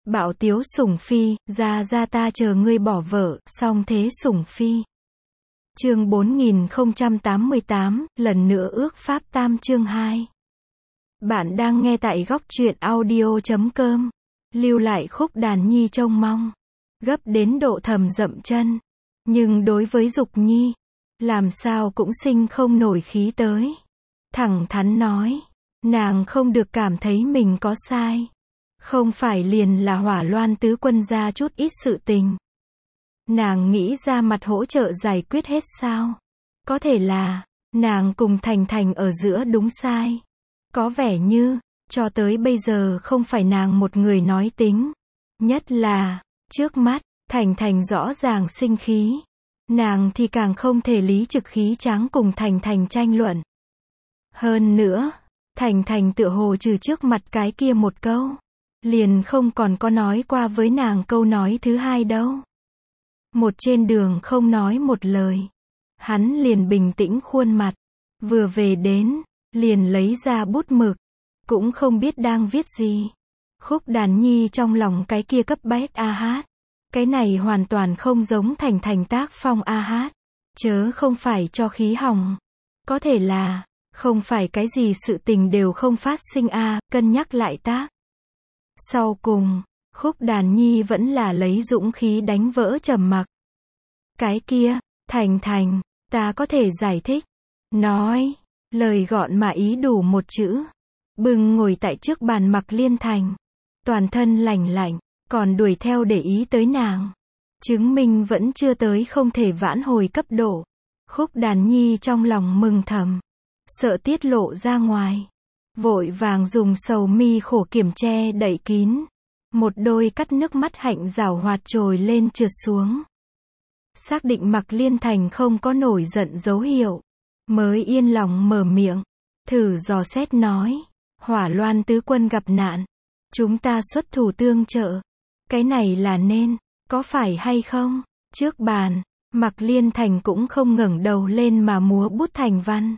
Bạo tiếu sủng phi, ra ta chờ ngươi bỏ vợ, song thế sủng phi. Chương 4088, lần nữa ước pháp tam chương 2. Bạn đang nghe tại góc truyện audio.com. Lưu lại khúc đàn nhi trông mong. Gấp đến độ thầm dậm chân. Nhưng đối với Dục Nhi, làm sao cũng sinh không nổi khí tới. Thẳng thắn nói, nàng không được cảm thấy mình có sai. Không phải liền là Hỏa Loan tứ quân ra chút ít sự tình. Nàng nghĩ ra mặt hỗ trợ giải quyết hết sao? Có thể là, nàng cùng Thành Thành ở giữa đúng sai. Có vẻ như, cho tới bây giờ không phải nàng một người nói tính. Nhất là, trước mắt, Thành Thành rõ ràng sinh khí. Nàng thì càng không thể lý trực khí tráng cùng Thành Thành tranh luận. Hơn nữa, Thành Thành tựa hồ trừ trước mặt cái kia một câu, liền không còn có nói qua với nàng câu nói thứ hai đâu. Một trên đường không nói một lời. Hắn liền bình tĩnh khuôn mặt. Vừa về đến, liền lấy ra bút mực. Cũng không biết đang viết gì. Khúc đàn nhi trong lòng cái kia cấp bách a hát. Cái này hoàn toàn không giống Thành Thành tác phong a hát. Chớ không phải cho khí hỏng. Có thể là, không phải cái gì sự tình đều không phát sinh cân nhắc lại tác. Sau cùng, khúc đàn nhi vẫn là lấy dũng khí đánh vỡ trầm mặc. Cái kia, Thành Thành, ta có thể giải thích. Nói, lời gọn mà ý đủ một chữ. Bừng ngồi tại trước bàn Mặc Liên Thành. Toàn thân lành lạnh, còn đuổi theo để ý tới nàng. Chứng minh vẫn chưa tới không thể vãn hồi cấp độ. Khúc đàn nhi trong lòng mừng thầm. Sợ tiết lộ ra ngoài. Vội vàng dùng sầu mi khổ kiểm che đậy kín. Một đôi cắt nước mắt hạnh rảo hoạt trồi lên trượt xuống. Xác định Mặc Liên Thành không có nổi giận dấu hiệu. Mới yên lòng mở miệng. Thử dò xét nói. Hỏa Loan tứ quân gặp nạn. Chúng ta xuất thủ tương trợ. Cái này là nên, có phải hay không? Trước bàn, Mặc Liên Thành cũng không ngẩng đầu lên mà múa bút thành văn.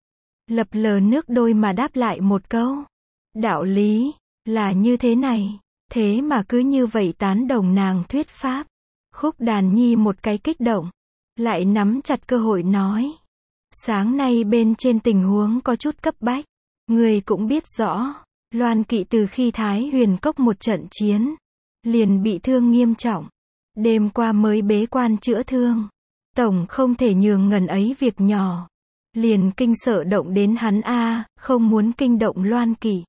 Lập lờ nước đôi mà đáp lại một câu. Đạo lý, là như thế này. Thế mà cứ như vậy tán đồng nàng thuyết pháp. Khúc đàn nhi một cái kích động. Lại nắm chặt cơ hội nói. Sáng nay bên trên tình huống có chút cấp bách. Người cũng biết rõ. Loan Kỵ từ khi Thái Huyền Cốc một trận chiến. Liền bị thương nghiêm trọng. Đêm qua mới bế quan chữa thương. Tổng không thể nhường ngần ấy việc nhỏ. Liền kinh sợ động đến hắn không muốn kinh động Loan Kỵ.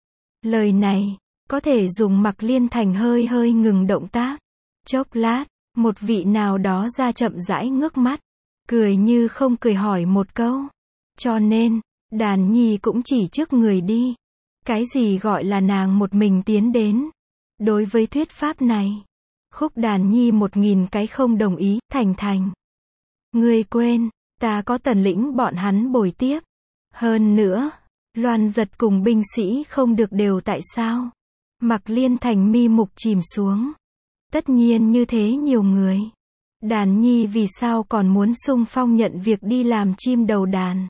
Lời này, có thể dùng Mặc Liên Thành hơi hơi ngừng động tác. Chốc lát, một vị nào đó ra chậm rãi ngước mắt. Cười như không cười hỏi một câu. Cho nên, đàn nhi cũng chỉ trước người đi. Cái gì gọi là nàng một mình tiến đến. Đối với thuyết pháp này, khúc đàn nhi 1000 cái không đồng ý. Thành Thành, ngươi quên, ta có Tần lĩnh bọn hắn bồi tiếp. Hơn nữa, Loan Giật cùng binh sĩ không được đều tại sao? Mặc Liên Thành mi mục chìm xuống. Tất nhiên như thế nhiều người. Đàn nhi vì sao còn muốn xung phong nhận việc đi làm chim đầu đàn?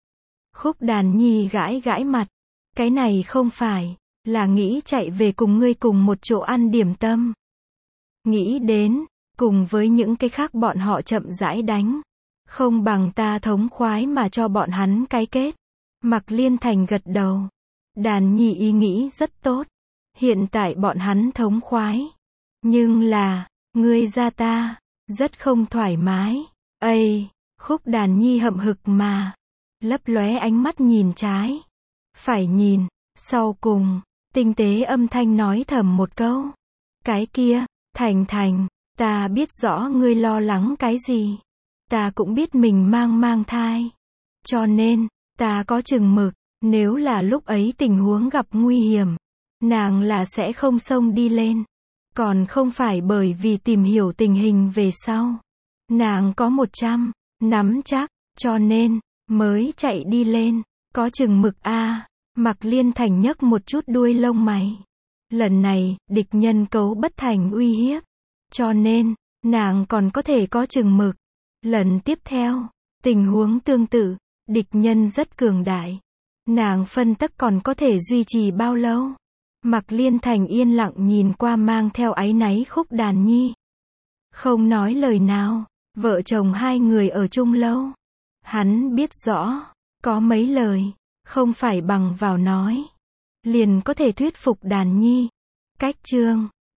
Khúc đàn nhi gãi gãi mặt. Cái này không phải, là nghĩ chạy về cùng ngươi cùng một chỗ ăn điểm tâm. Nghĩ đến, cùng với những cái khác bọn họ chậm rãi đánh. Không bằng ta thống khoái mà cho bọn hắn cái kết. Mặc Liên Thành gật đầu. Đàn nhi ý nghĩ rất tốt. Hiện tại bọn hắn thống khoái. Nhưng là, ngươi ra ta, rất không thoải mái. Khúc đàn nhi hậm hực mà. Lấp lóe ánh mắt nhìn trái. Phải nhìn. Sau cùng, tinh tế âm thanh nói thầm một câu. Cái kia, Thành Thành, ta biết rõ ngươi lo lắng cái gì. Ta cũng biết mình mang thai. Cho nên, ta có chừng mực. Nếu là lúc ấy tình huống gặp nguy hiểm, nàng là sẽ không xông đi lên. Còn không phải bởi vì tìm hiểu tình hình về sau. Nàng có 100 nắm chắc, cho nên, mới chạy đi lên. Có chừng mực Mặc Liên Thành nhấc một chút đuôi lông mày. Lần này, địch nhân cấu bất thành uy hiếp. Cho nên, nàng còn có thể có chừng mực. Lần tiếp theo, tình huống tương tự, địch nhân rất cường đại. Nàng phân tắc còn có thể duy trì bao lâu? Mạc Liên Thành yên lặng nhìn qua mang theo áy náy Khúc Đàn Nhi. Không nói lời nào, vợ chồng hai người ở chung lâu. Hắn biết rõ, có mấy lời, không phải bằng vào nói liền có thể thuyết phục Đàn Nhi. Cách chương